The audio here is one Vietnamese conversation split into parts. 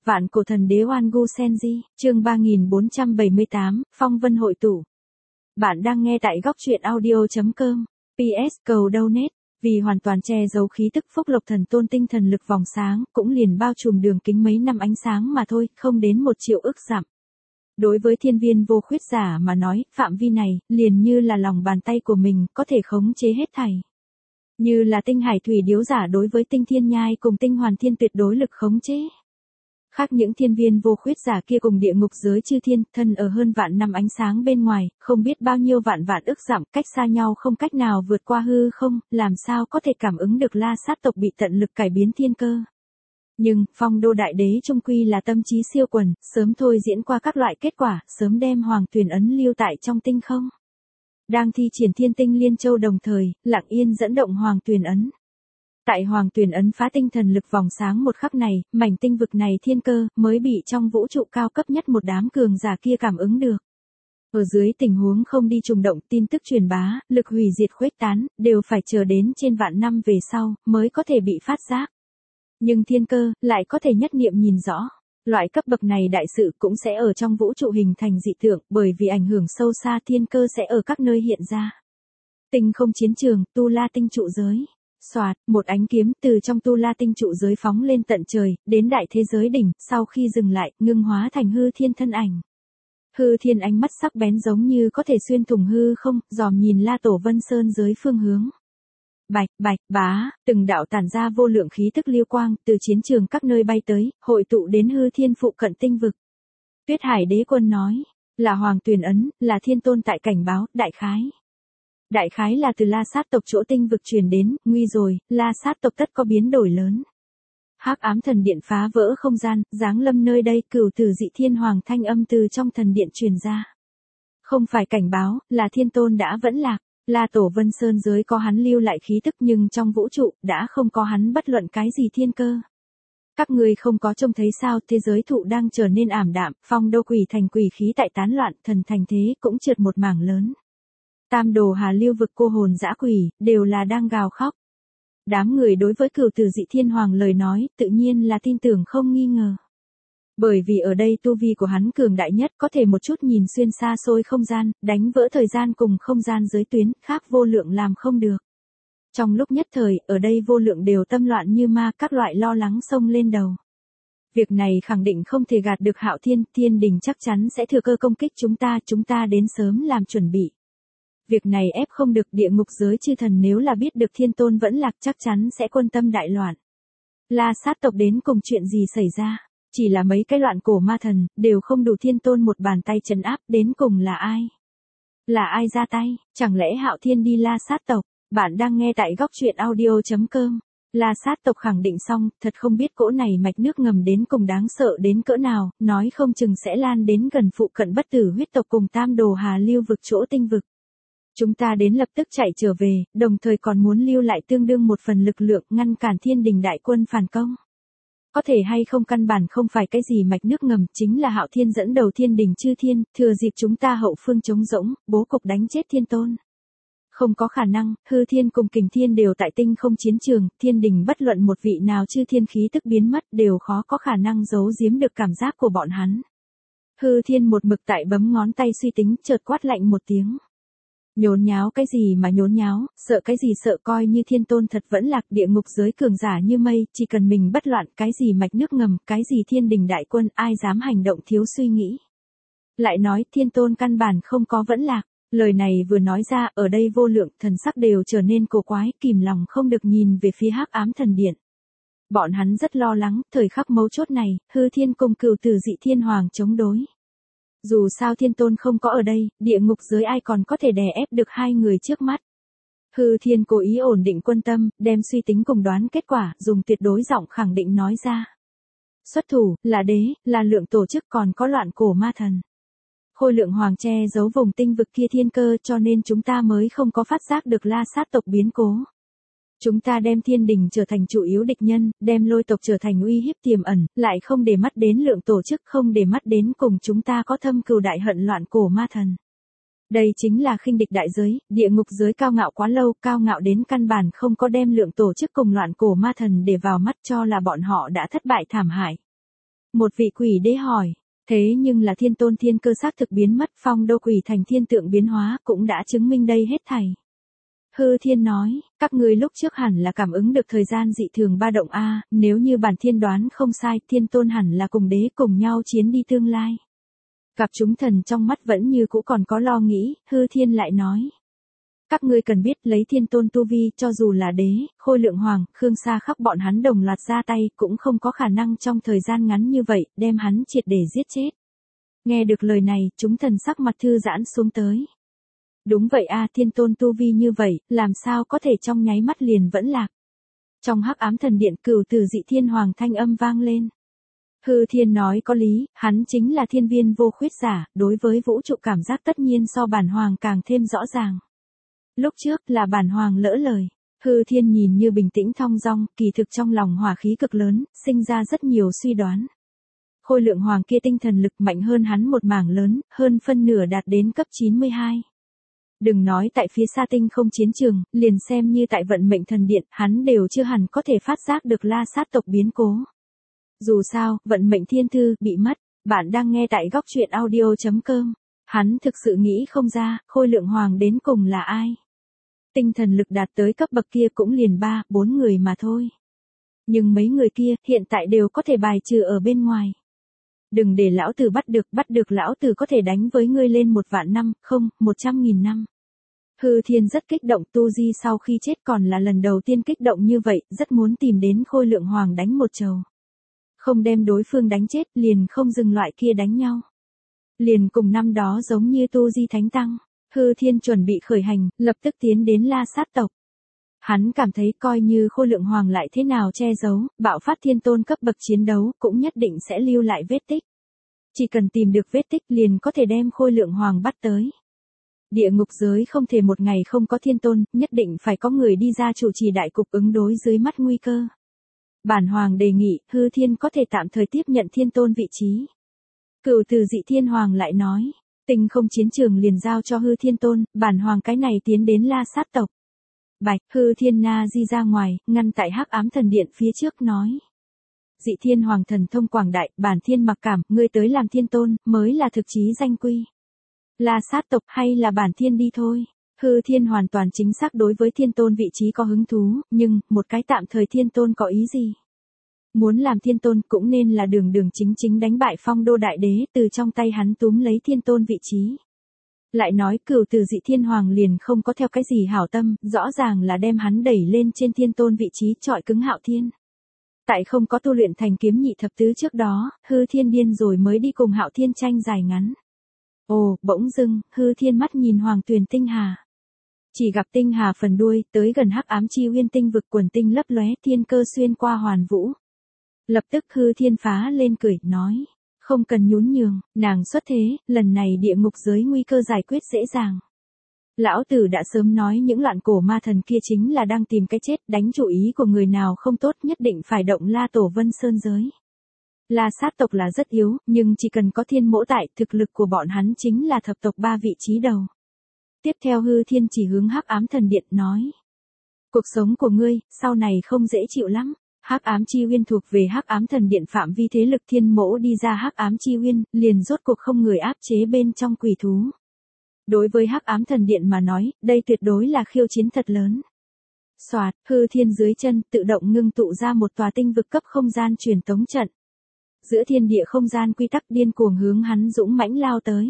Vạn cổ thần đế Oan Gu Senji, chương 3478, Phong vân hội tụ. Bạn đang nghe tại góc truyện audio.com. PS cầu donate, vì hoàn toàn che giấu khí tức phúc lộc thần tôn tinh thần lực vòng sáng, cũng liền bao trùm đường kính mấy năm ánh sáng mà thôi, không đến 1 triệu ức dặm. Đối với thiên viên vô khuyết giả mà nói, phạm vi này, liền như là lòng bàn tay của mình, có thể khống chế hết thảy. Như là tinh hải thủy điếu giả đối với tinh thiên nhai cùng tinh hoàn thiên tuyệt đối lực khống chế. Khác những thiên viên vô khuyết giả kia cùng địa ngục giới chư thiên, thân ở hơn vạn năm ánh sáng bên ngoài, không biết bao nhiêu vạn ức dặm, cách xa nhau không cách nào vượt qua hư không, làm sao có thể cảm ứng được La Sát tộc bị tận lực cải biến thiên cơ. Nhưng, Phong đô đại đế trung quy là tâm trí siêu quần, sớm thôi diễn qua các loại kết quả, sớm đem hoàng tuyền ấn lưu tại trong tinh không. Đang thi triển thiên tinh liên châu đồng thời, lặng yên dẫn động hoàng tuyền ấn. Tại hoàng tuyền ấn phá tinh thần lực vòng sáng một khắc này, mảnh tinh vực này thiên cơ, mới bị trong vũ trụ cao cấp nhất một đám cường giả kia cảm ứng được. Ở dưới tình huống không đi trùng động, tin tức truyền bá, lực hủy diệt khuếch tán, đều phải chờ đến trên vạn năm về sau, mới có thể bị phát giác. Nhưng thiên cơ, lại có thể nhất niệm nhìn rõ. Loại cấp bậc này đại sự cũng sẽ ở trong vũ trụ hình thành dị tượng, bởi vì ảnh hưởng sâu xa thiên cơ sẽ ở các nơi hiện ra. Tinh không chiến trường, Tu La tinh trụ giới. Soạt, một ánh kiếm từ trong Tu La tinh trụ giới phóng lên tận trời, đến đại thế giới đỉnh, sau khi dừng lại, ngưng hóa thành hư thiên thân ảnh. Hư thiên ánh mắt sắc bén giống như có thể xuyên thủng hư không, dòm nhìn La Tổ Vân Sơn giới phương hướng. Bạch, bá, từng đạo tản ra vô lượng khí tức liêu quang, từ chiến trường các nơi bay tới, hội tụ đến hư thiên phụ cận tinh vực. Tuyết Hải Đế Quân nói, là hoàng tuyền ấn, là thiên tôn tại cảnh báo, đại khái. Đại khái là từ La Sát tộc chỗ tinh vực truyền đến, nguy rồi, La Sát tộc tất có biến đổi lớn. Hắc ám thần điện phá vỡ không gian, giáng lâm nơi đây, cửu tử dị thiên hoàng thanh âm từ trong thần điện truyền ra. Không phải cảnh báo, là thiên tôn đã vẫn lạc. La Tổ Vân Sơn giới có hắn lưu lại khí tức, nhưng trong vũ trụ, đã không có hắn bất luận cái gì thiên cơ. Các ngươi không có trông thấy sao, thế giới thụ đang trở nên ảm đạm, phong đô quỷ thành quỷ khí tại tán loạn, thần thành thế cũng trượt một mảng lớn. Tam đồ hà lưu vực cô hồn dã quỷ, đều là đang gào khóc. Đám người đối với cửu tử dị thiên hoàng lời nói, tự nhiên là tin tưởng không nghi ngờ. Bởi vì ở đây tu vi của hắn cường đại nhất, có thể một chút nhìn xuyên xa xôi không gian, đánh vỡ thời gian cùng không gian giới tuyến, khác vô lượng làm không được. Trong lúc nhất thời, ở đây vô lượng đều tâm loạn như ma, các loại lo lắng xông lên đầu. Việc này khẳng định không thể gạt được Hạo Thiên, thiên đình chắc chắn sẽ thừa cơ công kích chúng ta đến sớm làm chuẩn bị. Việc này ép không được, địa ngục giới chư thần nếu là biết được thiên tôn vẫn lạc chắc chắn sẽ quân tâm đại loạn. La Sát tộc đến cùng chuyện gì xảy ra? Chỉ là mấy cái loạn cổ ma thần, đều không đủ thiên tôn một bàn tay trấn áp, đến cùng là ai? Là ai ra tay? Chẳng lẽ Hạo Thiên đi La Sát tộc? Bạn đang nghe tại góc truyện audio.com. La Sát tộc khẳng định xong, thật không biết cỗ này mạch nước ngầm đến cùng đáng sợ đến cỡ nào, nói không chừng sẽ lan đến gần phụ cận bất tử huyết tộc cùng tam đồ hà lưu vực chỗ tinh vực. Chúng ta đến lập tức chạy trở về, đồng thời còn muốn lưu lại tương đương một phần lực lượng ngăn cản thiên đình đại quân phản công. Có thể hay không căn bản không phải cái gì mạch nước ngầm, chính là Hạo Thiên dẫn đầu thiên đình chư thiên, thừa dịp chúng ta hậu phương trống rỗng, bố cục đánh chết thiên tôn. Không có khả năng, hư thiên cùng kình thiên đều tại tinh không chiến trường, thiên đình bất luận một vị nào chư thiên khí tức biến mất đều khó có khả năng giấu giếm được cảm giác của bọn hắn. Hư thiên một mực tại bấm ngón tay suy tính, chợt quát lạnh một tiếng. Nhốn nháo cái gì mà nhốn nháo, sợ cái gì sợ, coi như thiên tôn thật vẫn lạc, địa ngục giới cường giả như mây, chỉ cần mình bất loạn, cái gì mạch nước ngầm, cái gì thiên đình đại quân, ai dám hành động thiếu suy nghĩ. Lại nói thiên tôn căn bản không có vẫn lạc, lời này vừa nói ra, ở đây vô lượng thần sắc đều trở nên cổ quái, kìm lòng không được nhìn về phía hắc ám thần điện. Bọn hắn rất lo lắng, thời khắc mấu chốt này, hư thiên cùng cửu tử dị thiên hoàng chống đối. Dù sao thiên tôn không có ở đây, địa ngục giới ai còn có thể đè ép được hai người trước mắt. Hư thiên cố ý ổn định quân tâm, đem suy tính cùng đoán kết quả, dùng tuyệt đối giọng khẳng định nói ra. Xuất thủ, là đế, là lượng tổ chức, còn có loạn cổ ma thần. Khôi lượng hoàng che giấu vùng tinh vực kia thiên cơ, cho nên chúng ta mới không có phát giác được La Sát tộc biến cố. Chúng ta đem thiên đình trở thành chủ yếu địch nhân, đem lôi tộc trở thành uy hiếp tiềm ẩn, lại không để mắt đến lượng tổ chức, không để mắt đến cùng chúng ta có thâm cừu đại hận loạn cổ ma thần. Đây chính là khinh địch đại giới, địa ngục giới cao ngạo quá lâu, cao ngạo đến căn bản không có đem lượng tổ chức cùng loạn cổ ma thần để vào mắt, cho là bọn họ đã thất bại thảm hại. Một vị quỷ đế hỏi. Thế nhưng là thiên tôn thiên cơ xác thực biến mất, phong đô quỷ thành thiên tượng biến hóa cũng đã chứng minh đây hết thảy. Hư Thiên nói, các ngươi lúc trước hẳn là cảm ứng được thời gian dị thường ba động a, nếu như bản thiên đoán không sai, thiên tôn hẳn là cùng đế cùng nhau chiến đi tương lai. Gặp chúng thần trong mắt vẫn như cũ còn có lo nghĩ, Hư Thiên lại nói. Các ngươi cần biết lấy thiên tôn tu vi cho dù là đế, Khôi Lượng Hoàng, Khương Sa khắp bọn hắn đồng loạt ra tay cũng không có khả năng trong thời gian ngắn như vậy đem hắn triệt để giết chết. Nghe được lời này, chúng thần sắc mặt thư giãn xuống tới. Đúng vậy a, thiên tôn tu vi như vậy, làm sao có thể trong nháy mắt liền vẫn lạc. Trong hắc ám thần điện cửu tử dị thiên hoàng thanh âm vang lên. Hư Thiên nói có lý, hắn chính là thiên viên vô khuyết giả, đối với vũ trụ cảm giác tất nhiên so bản hoàng càng thêm rõ ràng. Lúc trước là bản hoàng lỡ lời. Hư Thiên nhìn như bình tĩnh thong dong, kỳ thực trong lòng hỏa khí cực lớn, sinh ra rất nhiều suy đoán. Khôi Lượng Hoàng kia tinh thần lực mạnh hơn hắn một mảng lớn, hơn phân nửa đạt đến cấp 92. Đừng nói tại phía xa tinh không chiến trường, liền xem như tại vận mệnh thần điện, hắn đều chưa hẳn có thể phát giác được La Sát tộc biến cố. Dù sao, vận mệnh thiên thư bị mất, bạn đang nghe tại góc truyện audio.com. Hắn thực sự nghĩ không ra, Khôi Lượng Hoàng đến cùng là ai. Tinh thần lực đạt tới cấp bậc kia cũng liền 3-4 người mà thôi. Nhưng mấy người kia hiện tại đều có thể bài trừ ở bên ngoài. Đừng để lão tử bắt được lão tử có thể đánh với ngươi lên 1.000.000 năm, không, 100.000 năm. Hư Thiên rất kích động, Tu Di sau khi chết còn là lần đầu tiên kích động như vậy, rất muốn tìm đến Khôi Lượng Hoàng đánh một trầu. Không đem đối phương đánh chết, liền không dừng loại kia đánh nhau. Liền cùng năm đó giống như Tu Di Thánh Tăng, Hư Thiên chuẩn bị khởi hành, lập tức tiến đến La Sát tộc. Hắn cảm thấy coi như Khôi Lượng Hoàng lại thế nào che giấu, bạo phát thiên tôn cấp bậc chiến đấu cũng nhất định sẽ lưu lại vết tích. Chỉ cần tìm được vết tích liền có thể đem Khôi Lượng Hoàng bắt tới. Địa ngục giới không thể một ngày không có thiên tôn, nhất định phải có người đi ra chủ trì đại cục ứng đối dưới mắt nguy cơ. Bản hoàng đề nghị, Hư Thiên có thể tạm thời tiếp nhận thiên tôn vị trí. Cửu tử dị thiên hoàng lại nói, tinh không chiến trường liền giao cho Hư Thiên tôn, bản hoàng cái này tiến đến La Sát tộc. Bạch, Hư Thiên na di ra ngoài, ngăn tại hắc ám thần điện phía trước nói. Dị thiên hoàng thần thông quảng đại, bản thiên mặc cảm, ngươi tới làm thiên tôn, mới là thực chí danh quy. La Sát tộc hay là bản thiên đi thôi. Hư Thiên hoàn toàn chính xác đối với thiên tôn vị trí có hứng thú, nhưng, một cái tạm thời thiên tôn có ý gì? Muốn làm thiên tôn cũng nên là đường đường chính chính đánh bại phong đô đại đế, từ trong tay hắn túm lấy thiên tôn vị trí. Lại nói cửu tử dị thiên hoàng liền không có theo cái gì hảo tâm, rõ ràng là đem hắn đẩy lên trên thiên tôn vị trí trọi cứng Hạo Thiên. Tại không có tu luyện thành kiếm nhị thập tứ trước đó, Hư Thiên điên rồi mới đi cùng Hạo Thiên tranh dài ngắn. Ồ, bỗng dưng, Hư Thiên mắt nhìn Hoàng Tuyền tinh hà. Chỉ gặp tinh hà phần đuôi, tới gần hắc ám chi uyên tinh vực quần tinh lấp lóe, thiên cơ xuyên qua hoàn vũ. Lập tức Hư Thiên phá lên cười, nói, không cần nhún nhường, nàng xuất thế, lần này địa ngục giới nguy cơ giải quyết dễ dàng. Lão tử đã sớm nói những loạn cổ ma thần kia chính là đang tìm cái chết, đánh chủ ý của người nào không tốt nhất định phải động La Tổ Vân Sơn giới. La Sát tộc là rất yếu, nhưng chỉ cần có thiên mỗ tại, thực lực của bọn hắn chính là thập tộc 3 vị trí đầu. Tiếp theo Hư Thiên chỉ hướng hắc ám thần điện nói. Cuộc sống của ngươi, sau này không dễ chịu lắm. Hắc ám chi uyên thuộc về hắc ám thần điện phạm vi thế lực thiên mỗ đi ra hắc ám chi uyên, liền rốt cuộc không người áp chế bên trong quỷ thú. Đối với hắc ám thần điện mà nói, đây tuyệt đối là khiêu chiến thật lớn. Soạt, Hư Thiên dưới chân tự động ngưng tụ ra một tòa tinh vực cấp không gian truyền tống trận. Giữa thiên địa không gian quy tắc điên cuồng hướng hắn dũng mãnh lao tới.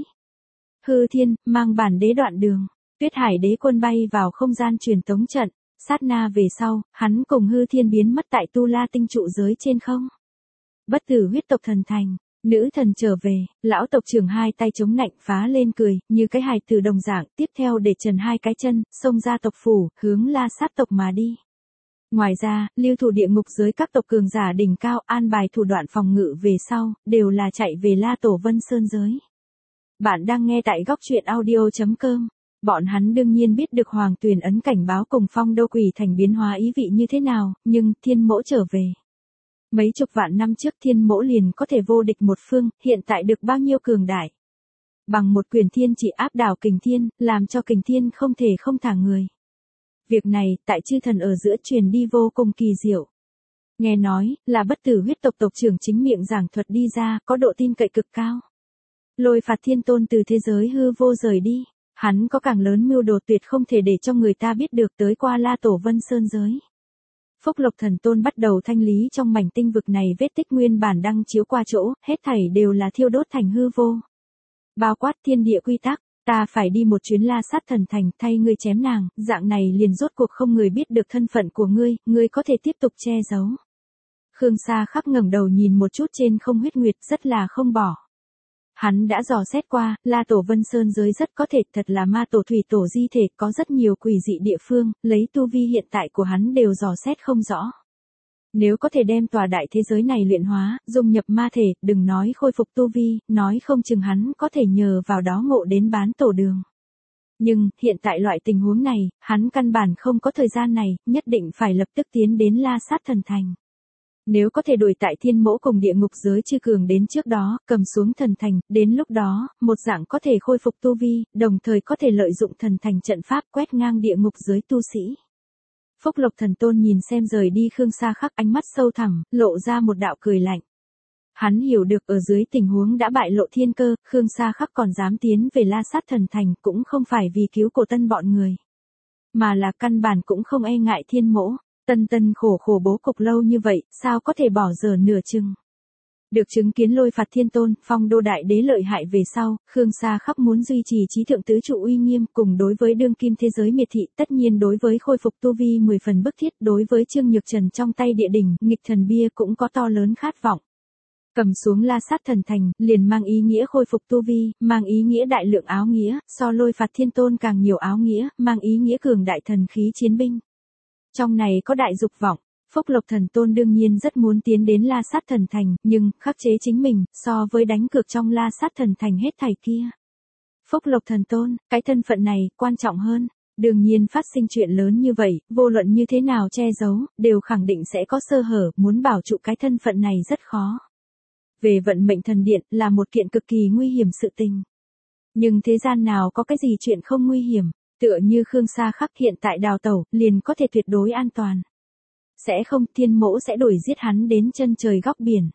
Hư Thiên, mang bản đế đoạn đường, Tuyết Hải đế quân bay vào không gian truyền tống trận, sát na về sau, hắn cùng Hư Thiên biến mất tại Tu La tinh trụ giới trên không. Bất tử huyết tộc thần thành, nữ thần trở về, lão tộc trưởng hai tay chống nạnh phá lên cười, như cái hài tử đồng dạng, tiếp theo để trần hai cái chân, xông ra tộc phủ, hướng La Sát tộc mà đi. Ngoài ra, lưu thủ địa ngục giới các tộc cường giả đỉnh cao an bài thủ đoạn phòng ngự về sau, đều là chạy về La Tổ Vân Sơn giới. Bạn đang nghe tại góc truyện audio.com. Bọn hắn đương nhiên biết được Hoàng Tuyền ấn cảnh báo cùng phong đô quỷ thành biến hóa ý vị như thế nào, nhưng thiên mỗ trở về. Mấy chục vạn năm trước thiên mỗ liền có thể vô địch một phương, hiện tại được bao nhiêu cường đại. Bằng một quyền thiên chỉ áp đảo kình thiên, làm cho kình thiên không thể không thả người. Việc này, tại chư thần ở giữa truyền đi vô cùng kỳ diệu. Nghe nói, là bất tử huyết tộc tộc trưởng chính miệng giảng thuật đi ra, có độ tin cậy cực cao. Lôi Phạt Thiên Tôn từ thế giới hư vô rời đi. Hắn có càng lớn mưu đồ tuyệt không thể để cho người ta biết được tới qua La Tổ Vân Sơn giới. Phúc Lộc Thần Tôn bắt đầu thanh lý trong mảnh tinh vực này vết tích nguyên bản đang chiếu qua chỗ, hết thảy đều là thiêu đốt thành hư vô. Bao quát thiên địa quy tắc, ta phải đi một chuyến La Sát Thần Thành thay ngươi chém nàng, dạng này liền rốt cuộc không người biết được thân phận của ngươi có thể tiếp tục che giấu. Khương Sa Khắc ngẩng đầu nhìn một chút trên không huyết nguyệt rất là không bỏ. Hắn đã dò xét qua, La Tổ Vân Sơn giới rất có thể thật là ma tổ thủy tổ di thể, có rất nhiều quỷ dị địa phương, lấy tu vi hiện tại của hắn đều dò xét không rõ. Nếu có thể đem tòa đại thế giới này luyện hóa, dung nhập ma thể, đừng nói khôi phục tu vi, nói không chừng hắn có thể nhờ vào đó ngộ đến bán tổ đường. Nhưng, hiện tại loại tình huống này, hắn căn bản không có thời gian này, nhất định phải lập tức tiến đến La Sát Thần Thành. Nếu có thể đuổi tại thiên mỗ cùng địa ngục giới chư cường đến trước đó, cầm xuống thần thành, đến lúc đó, một dạng có thể khôi phục tu vi, đồng thời có thể lợi dụng thần thành trận pháp quét ngang địa ngục giới tu sĩ. Phúc Lộc Thần Tôn nhìn xem rời đi Khương Sa Khắc, ánh mắt sâu thẳm, lộ ra một đạo cười lạnh. Hắn hiểu được ở dưới tình huống đã bại lộ thiên cơ, Khương Sa Khắc còn dám tiến về La Sát Thần Thành cũng không phải vì cứu cổ tân bọn người, mà là căn bản cũng không e ngại thiên mỗ. Tân khổ bố cục lâu như vậy, sao có thể bỏ dở nửa chừng. Được chứng kiến Lôi Phạt Thiên Tôn, phong đô đại đế lợi hại về sau, Khương Sa Khắc muốn duy trì trí thượng tứ trụ uy nghiêm, cùng đối với đương kim thế giới miệt thị, tất nhiên đối với khôi phục tu vi 10 phần bức thiết, đối với Trương Nhược Trần trong tay địa đỉnh, nghịch thần bia cũng có to lớn khát vọng. Cầm xuống La Sát Thần Thành, liền mang ý nghĩa khôi phục tu vi, mang ý nghĩa đại lượng áo nghĩa, so Lôi Phạt Thiên Tôn càng nhiều áo nghĩa, mang ý nghĩa cường đại thần khí chiến binh. Trong này có đại dục vọng, Phúc Lộc Thần Tôn đương nhiên rất muốn tiến đến La Sát Thần Thành, nhưng, khắc chế chính mình, so với đánh cược trong La Sát Thần Thành hết thảy kia. Phúc Lộc Thần Tôn, cái thân phận này, quan trọng hơn, đương nhiên phát sinh chuyện lớn như vậy, vô luận như thế nào che giấu, đều khẳng định sẽ có sơ hở, muốn bảo trụ cái thân phận này rất khó. Về vận mệnh thần điện, là một kiện cực kỳ nguy hiểm sự tình. Nhưng thế gian nào có cái gì chuyện không nguy hiểm. Tựa như Khương Sa Khắc hiện tại đào tẩu, liền có thể tuyệt đối an toàn. Sẽ không, thiên mỗ sẽ đuổi giết hắn đến chân trời góc biển.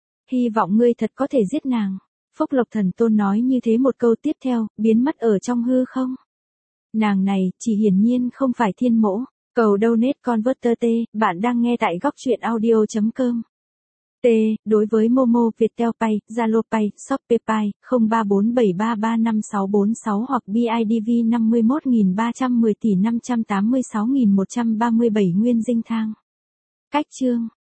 Hy vọng ngươi thật có thể giết nàng. Phúc Lộc Thần Tôn nói như thế một câu tiếp theo, biến mất ở trong hư không. Nàng này, chỉ hiển nhiên không phải thiên mỗ. Cầu donate converter T, bạn đang nghe tại góc truyện audio.com. T, đối với Momo, Viettel Pay, Zalo Pay, Shopee Pay, 0347335646 hoặc BIDV 51310 tỷ 586.137 Nguyên Dinh Thang. Cách chương